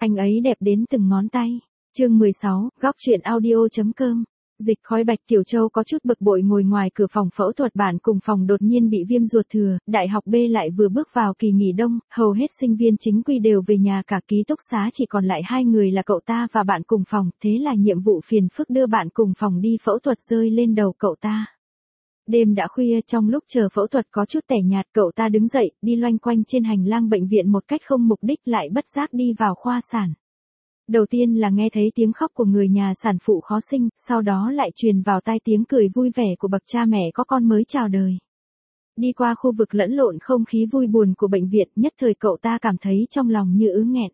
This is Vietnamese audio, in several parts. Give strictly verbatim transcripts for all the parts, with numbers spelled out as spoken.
Anh ấy đẹp đến từng ngón tay. Chương mười sáu, góc truyện audio.com. Dịch Khói. Bạch Tiểu Châu có chút bực bội ngồi ngoài cửa phòng phẫu thuật. Bạn cùng phòng đột nhiên bị viêm ruột thừa, đại học B lại vừa bước vào kỳ nghỉ đông, hầu hết sinh viên chính quy đều về nhà, cả ký túc xá chỉ còn lại hai người là cậu ta và bạn cùng phòng, thế là nhiệm vụ phiền phức đưa bạn cùng phòng đi phẫu thuật rơi lên đầu cậu ta. Đêm đã khuya, trong lúc chờ phẫu thuật có chút tẻ nhạt, cậu ta đứng dậy, đi loanh quanh trên hành lang bệnh viện một cách không mục đích, lại bất giác đi vào khoa sản. Đầu tiên là nghe thấy tiếng khóc của người nhà sản phụ khó sinh, sau đó lại truyền vào tai tiếng cười vui vẻ của bậc cha mẹ có con mới chào đời. Đi qua khu vực lẫn lộn không khí vui buồn của bệnh viện, nhất thời cậu ta cảm thấy trong lòng như ứ nghẹn.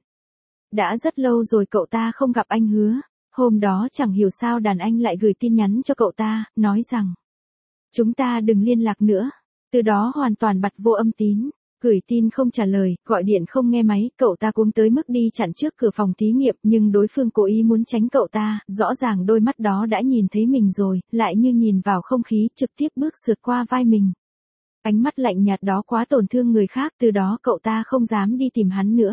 Đã rất lâu rồi cậu ta không gặp anh Hứa. Hôm đó chẳng hiểu sao đàn anh lại gửi tin nhắn cho cậu ta, nói rằng chúng ta đừng liên lạc nữa. Từ đó hoàn toàn bặt vô âm tín. Gửi tin không trả lời, gọi điện không nghe máy, cậu ta cuống tới mức đi chặn trước cửa phòng thí nghiệm, nhưng đối phương cố ý muốn tránh cậu ta, rõ ràng đôi mắt đó đã nhìn thấy mình rồi, lại như nhìn vào không khí, trực tiếp bước sượt qua vai mình. Ánh mắt lạnh nhạt đó quá tổn thương người khác, từ đó cậu ta không dám đi tìm hắn nữa.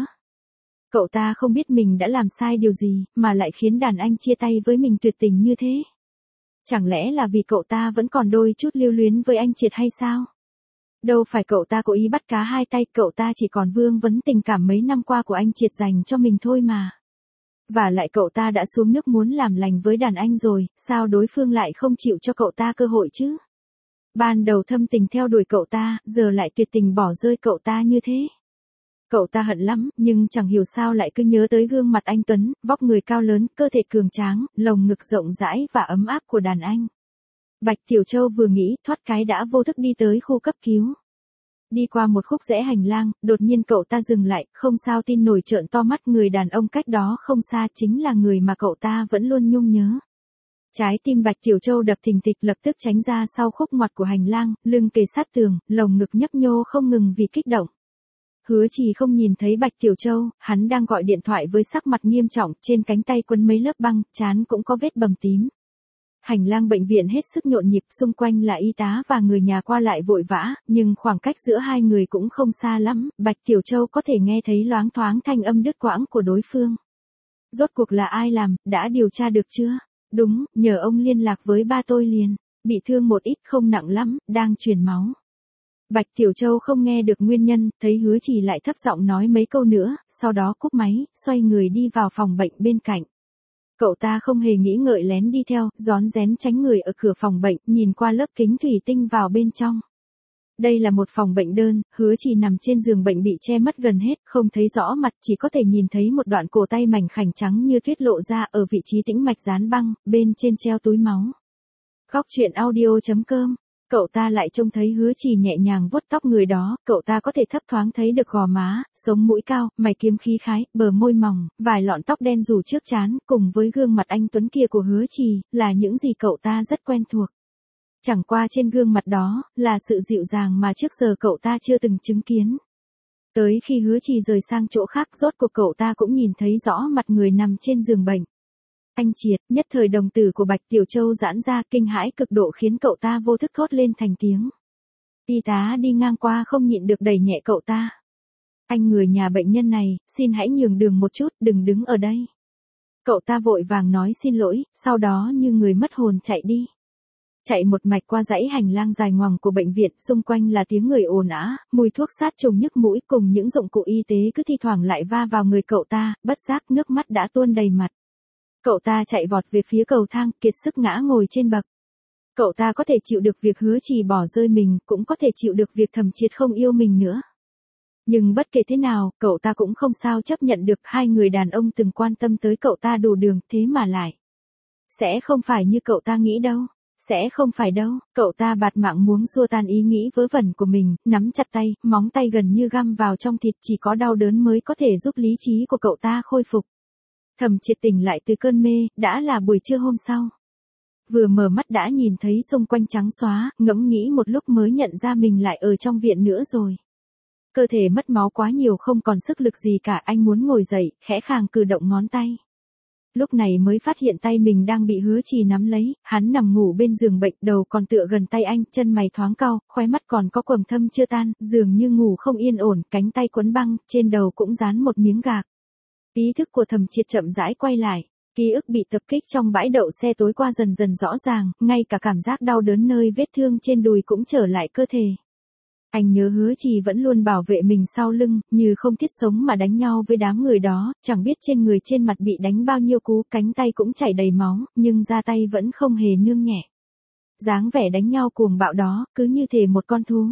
Cậu ta không biết mình đã làm sai điều gì, mà lại khiến đàn anh chia tay với mình tuyệt tình như thế. Chẳng lẽ là vì cậu ta vẫn còn đôi chút lưu luyến với anh Triệt hay sao? Đâu phải cậu ta cố ý bắt cá hai tay, cậu ta chỉ còn vương vấn tình cảm mấy năm qua của anh Triệt dành cho mình thôi mà. Và lại cậu ta đã xuống nước muốn làm lành với đàn anh rồi, sao đối phương lại không chịu cho cậu ta cơ hội chứ? Ban đầu thâm tình theo đuổi cậu ta, giờ lại tuyệt tình bỏ rơi cậu ta như thế. Cậu ta hận lắm, nhưng chẳng hiểu sao lại cứ nhớ tới gương mặt anh Tuấn, vóc người cao lớn, cơ thể cường tráng, lồng ngực rộng rãi và ấm áp của đàn anh. Bạch Tiểu Châu vừa nghĩ, thoát cái đã vô thức đi tới khu cấp cứu. Đi qua một khúc rẽ hành lang, đột nhiên cậu ta dừng lại, không sao tin nổi trợn to mắt, người đàn ông cách đó không xa chính là người mà cậu ta vẫn luôn nhung nhớ. Trái tim Bạch Tiểu Châu đập thình thịch, lập tức tránh ra sau khúc ngoặt của hành lang, lưng kề sát tường, lồng ngực nhấp nhô không ngừng vì kích động. Hứa Trì không nhìn thấy Bạch Tiểu Châu, hắn đang gọi điện thoại với sắc mặt nghiêm trọng, trên cánh tay quấn mấy lớp băng, trán cũng có vết bầm tím. Hành lang bệnh viện hết sức nhộn nhịp, xung quanh là y tá và người nhà qua lại vội vã, nhưng khoảng cách giữa hai người cũng không xa lắm, Bạch Tiểu Châu có thể nghe thấy loáng thoáng thanh âm đứt quãng của đối phương. Rốt cuộc là ai làm, đã điều tra được chưa? Đúng, nhờ ông liên lạc với ba tôi liền, bị thương một ít không nặng lắm, đang truyền máu. Bạch Tiểu Châu không nghe được nguyên nhân, thấy Hứa Trì lại thấp giọng nói mấy câu nữa, sau đó cúp máy, xoay người đi vào phòng bệnh bên cạnh. Cậu ta không hề nghĩ ngợi lén đi theo, rón rén tránh người ở cửa phòng bệnh, nhìn qua lớp kính thủy tinh vào bên trong. Đây là một phòng bệnh đơn, Hứa Trì nằm trên giường bệnh bị che mất gần hết, không thấy rõ mặt, chỉ có thể nhìn thấy một đoạn cổ tay mảnh khảnh trắng như tuyết lộ ra ở vị trí tĩnh mạch dán băng, bên trên treo túi máu. Góc truyện audio.com. Cậu ta lại trông thấy Hứa Trì nhẹ nhàng vuốt tóc người đó, cậu ta có thể thấp thoáng thấy được gò má, sống mũi cao, mày kiếm khí khái, bờ môi mỏng, vài lọn tóc đen rủ trước trán, cùng với gương mặt anh Tuấn kia của Hứa Trì, là những gì cậu ta rất quen thuộc. Chẳng qua trên gương mặt đó, là sự dịu dàng mà trước giờ cậu ta chưa từng chứng kiến. Tới khi Hứa Trì rời sang chỗ khác, rốt cuộc cậu ta cũng nhìn thấy rõ mặt người nằm trên giường bệnh. Anh Triệt, nhất thời đồng tử của Bạch Tiểu Châu giãn ra, kinh hãi cực độ khiến cậu ta vô thức thốt lên thành tiếng. Y tá đi ngang qua không nhịn được đẩy nhẹ cậu ta. Anh người nhà bệnh nhân này, xin hãy nhường đường một chút, đừng đứng ở đây. Cậu ta vội vàng nói xin lỗi, sau đó như người mất hồn chạy đi. Chạy một mạch qua dãy hành lang dài ngoằng của bệnh viện, xung quanh là tiếng người ồn ào, mùi thuốc sát trùng nhức mũi cùng những dụng cụ y tế cứ thi thoảng lại va vào người cậu ta, bất giác nước mắt đã tuôn đầy mặt. Cậu ta chạy vọt về phía cầu thang, kiệt sức ngã ngồi trên bậc. Cậu ta có thể chịu được việc Hứa Trì bỏ rơi mình, cũng có thể chịu được việc Thẩm Triệt không yêu mình nữa. Nhưng bất kể thế nào, cậu ta cũng không sao chấp nhận được hai người đàn ông từng quan tâm tới cậu ta đủ đường, thế mà lại. Sẽ không phải như cậu ta nghĩ đâu. Sẽ không phải đâu, cậu ta bạt mạng muốn xua tan ý nghĩ vớ vẩn của mình, nắm chặt tay, móng tay gần như găm vào trong thịt, chỉ có đau đớn mới có thể giúp lý trí của cậu ta khôi phục. Thẩm Triệt tỉnh lại từ cơn mê, đã là buổi trưa hôm sau. Vừa mở mắt đã nhìn thấy xung quanh trắng xóa, ngẫm nghĩ một lúc mới nhận ra mình lại ở trong viện nữa rồi. Cơ thể mất máu quá nhiều, không còn sức lực gì cả, anh muốn ngồi dậy, khẽ khàng cử động ngón tay. Lúc này mới phát hiện tay mình đang bị Hứa Trì nắm lấy, hắn nằm ngủ bên giường bệnh, đầu còn tựa gần tay anh, chân mày thoáng cau, khóe mắt còn có quầng thâm chưa tan, dường như ngủ không yên ổn, cánh tay quấn băng, trên đầu cũng dán một miếng gạc. Ý thức của Thẩm Triệt chậm rãi quay lại, ký ức bị tập kích trong bãi đậu xe tối qua dần dần rõ ràng, ngay cả cảm giác đau đớn nơi vết thương trên đùi cũng trở lại cơ thể. Anh nhớ Hứa Trì vẫn luôn bảo vệ mình sau lưng, như không thiết sống mà đánh nhau với đám người đó, chẳng biết trên người trên mặt bị đánh bao nhiêu cú, cánh tay cũng chảy đầy máu, nhưng ra tay vẫn không hề nương nhẹ. Dáng vẻ đánh nhau cuồng bạo đó, cứ như thể một con thú.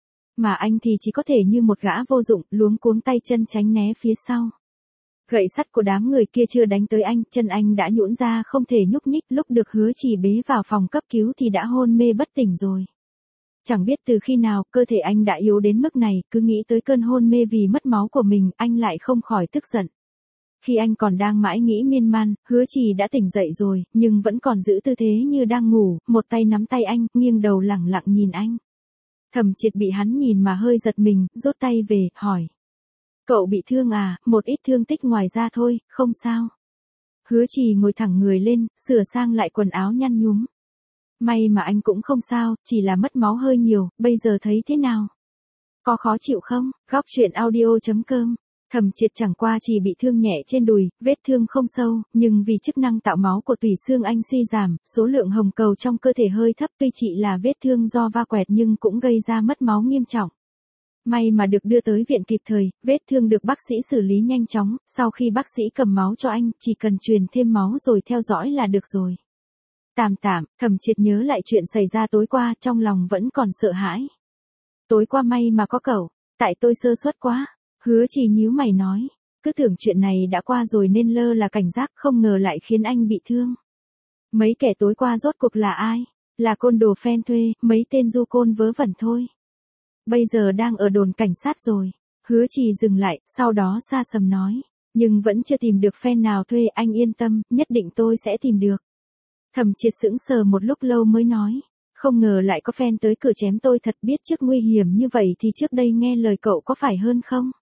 Mà anh thì chỉ có thể như một gã vô dụng, luống cuống tay chân tránh né phía sau. Gậy sắt của đám người kia chưa đánh tới anh, chân anh đã nhũn ra không thể nhúc nhích, lúc được Hứa Trì bế vào phòng cấp cứu thì đã hôn mê bất tỉnh rồi. Chẳng biết từ khi nào, cơ thể anh đã yếu đến mức này, cứ nghĩ tới cơn hôn mê vì mất máu của mình, anh lại không khỏi tức giận. Khi anh còn đang mãi nghĩ miên man, Hứa Trì đã tỉnh dậy rồi, nhưng vẫn còn giữ tư thế như đang ngủ, một tay nắm tay anh, nghiêng đầu lẳng lặng nhìn anh. Thẩm Triệt bị hắn nhìn mà hơi giật mình, rút tay về, hỏi. Cậu bị thương à, một ít thương tích ngoài ra thôi, không sao. Hứa Trì ngồi thẳng người lên, sửa sang lại quần áo nhăn nhúm. May mà anh cũng không sao, chỉ là mất máu hơi nhiều, bây giờ thấy thế nào? Có khó chịu không? Góc truyện audio chấm com. Thẩm Triệt chẳng qua chỉ bị thương nhẹ trên đùi, vết thương không sâu, nhưng vì chức năng tạo máu của tủy xương anh suy giảm, số lượng hồng cầu trong cơ thể hơi thấp, tuy chỉ là vết thương do va quẹt nhưng cũng gây ra mất máu nghiêm trọng. May mà được đưa tới viện kịp thời, vết thương được bác sĩ xử lý nhanh chóng, sau khi bác sĩ cầm máu cho anh, chỉ cần truyền thêm máu rồi theo dõi là được rồi. Tạm tạm, Thẩm Triệt nhớ lại chuyện xảy ra tối qua, trong lòng vẫn còn sợ hãi. Tối qua may mà có cậu, tại tôi sơ suất quá. Hứa Trì nhíu mày nói, cứ tưởng chuyện này đã qua rồi nên lơ là cảnh giác, không ngờ lại khiến anh bị thương. Mấy kẻ tối qua rốt cuộc là ai? Là côn đồ phen thuê, mấy tên du côn vớ vẩn thôi. Bây giờ đang ở đồn cảnh sát rồi. Hứa Trì dừng lại, sau đó xa sầm nói, nhưng vẫn chưa tìm được phen nào thuê, anh yên tâm, nhất định tôi sẽ tìm được. Thẩm Triệt sững sờ một lúc lâu mới nói, không ngờ lại có phen tới cửa chém tôi, thật biết trước nguy hiểm như vậy thì trước đây nghe lời cậu có phải hơn không?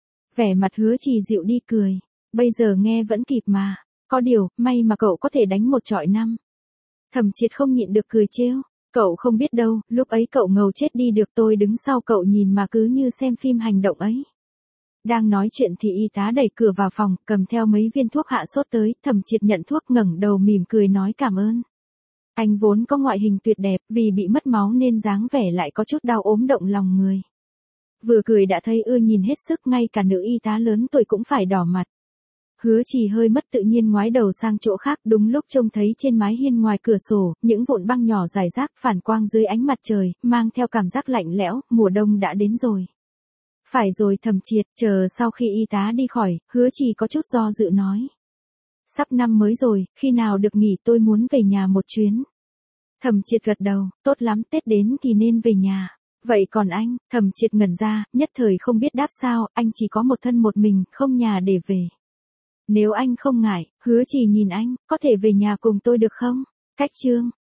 Vẻ mặt Hứa Trì dịu đi cười, bây giờ nghe vẫn kịp mà, có điều, may mà cậu có thể đánh một trọi năm. Thẩm Triệt không nhịn được cười trêu, cậu không biết đâu, lúc ấy cậu ngầu chết đi được, tôi đứng sau cậu nhìn mà cứ như xem phim hành động ấy. Đang nói chuyện thì y tá đẩy cửa vào phòng, cầm theo mấy viên thuốc hạ sốt tới, Thẩm Triệt nhận thuốc ngẩng đầu mỉm cười nói cảm ơn. Anh vốn có ngoại hình tuyệt đẹp, vì bị mất máu nên dáng vẻ lại có chút đau ốm động lòng người. Vừa cười đã thấy ưa nhìn hết sức, ngay cả nữ y tá lớn tuổi cũng phải đỏ mặt. Hứa Trì hơi mất tự nhiên ngoái đầu sang chỗ khác, đúng lúc trông thấy trên mái hiên ngoài cửa sổ, những vụn băng nhỏ rải rác phản quang dưới ánh mặt trời, mang theo cảm giác lạnh lẽo, mùa đông đã đến rồi. Phải rồi Thẩm Triệt, chờ sau khi y tá đi khỏi, Hứa Trì có chút do dự nói. Sắp năm mới rồi, khi nào được nghỉ, tôi muốn về nhà một chuyến. Thẩm Triệt gật đầu, tốt lắm, Tết đến thì nên về nhà. Vậy còn anh? Thẩm Triệt ngẩn ra, nhất thời không biết đáp sao, anh chỉ có một thân một mình, không nhà để về. Nếu anh không ngại, Hứa Trì nhìn anh, có thể về nhà cùng tôi được không? Cách chương.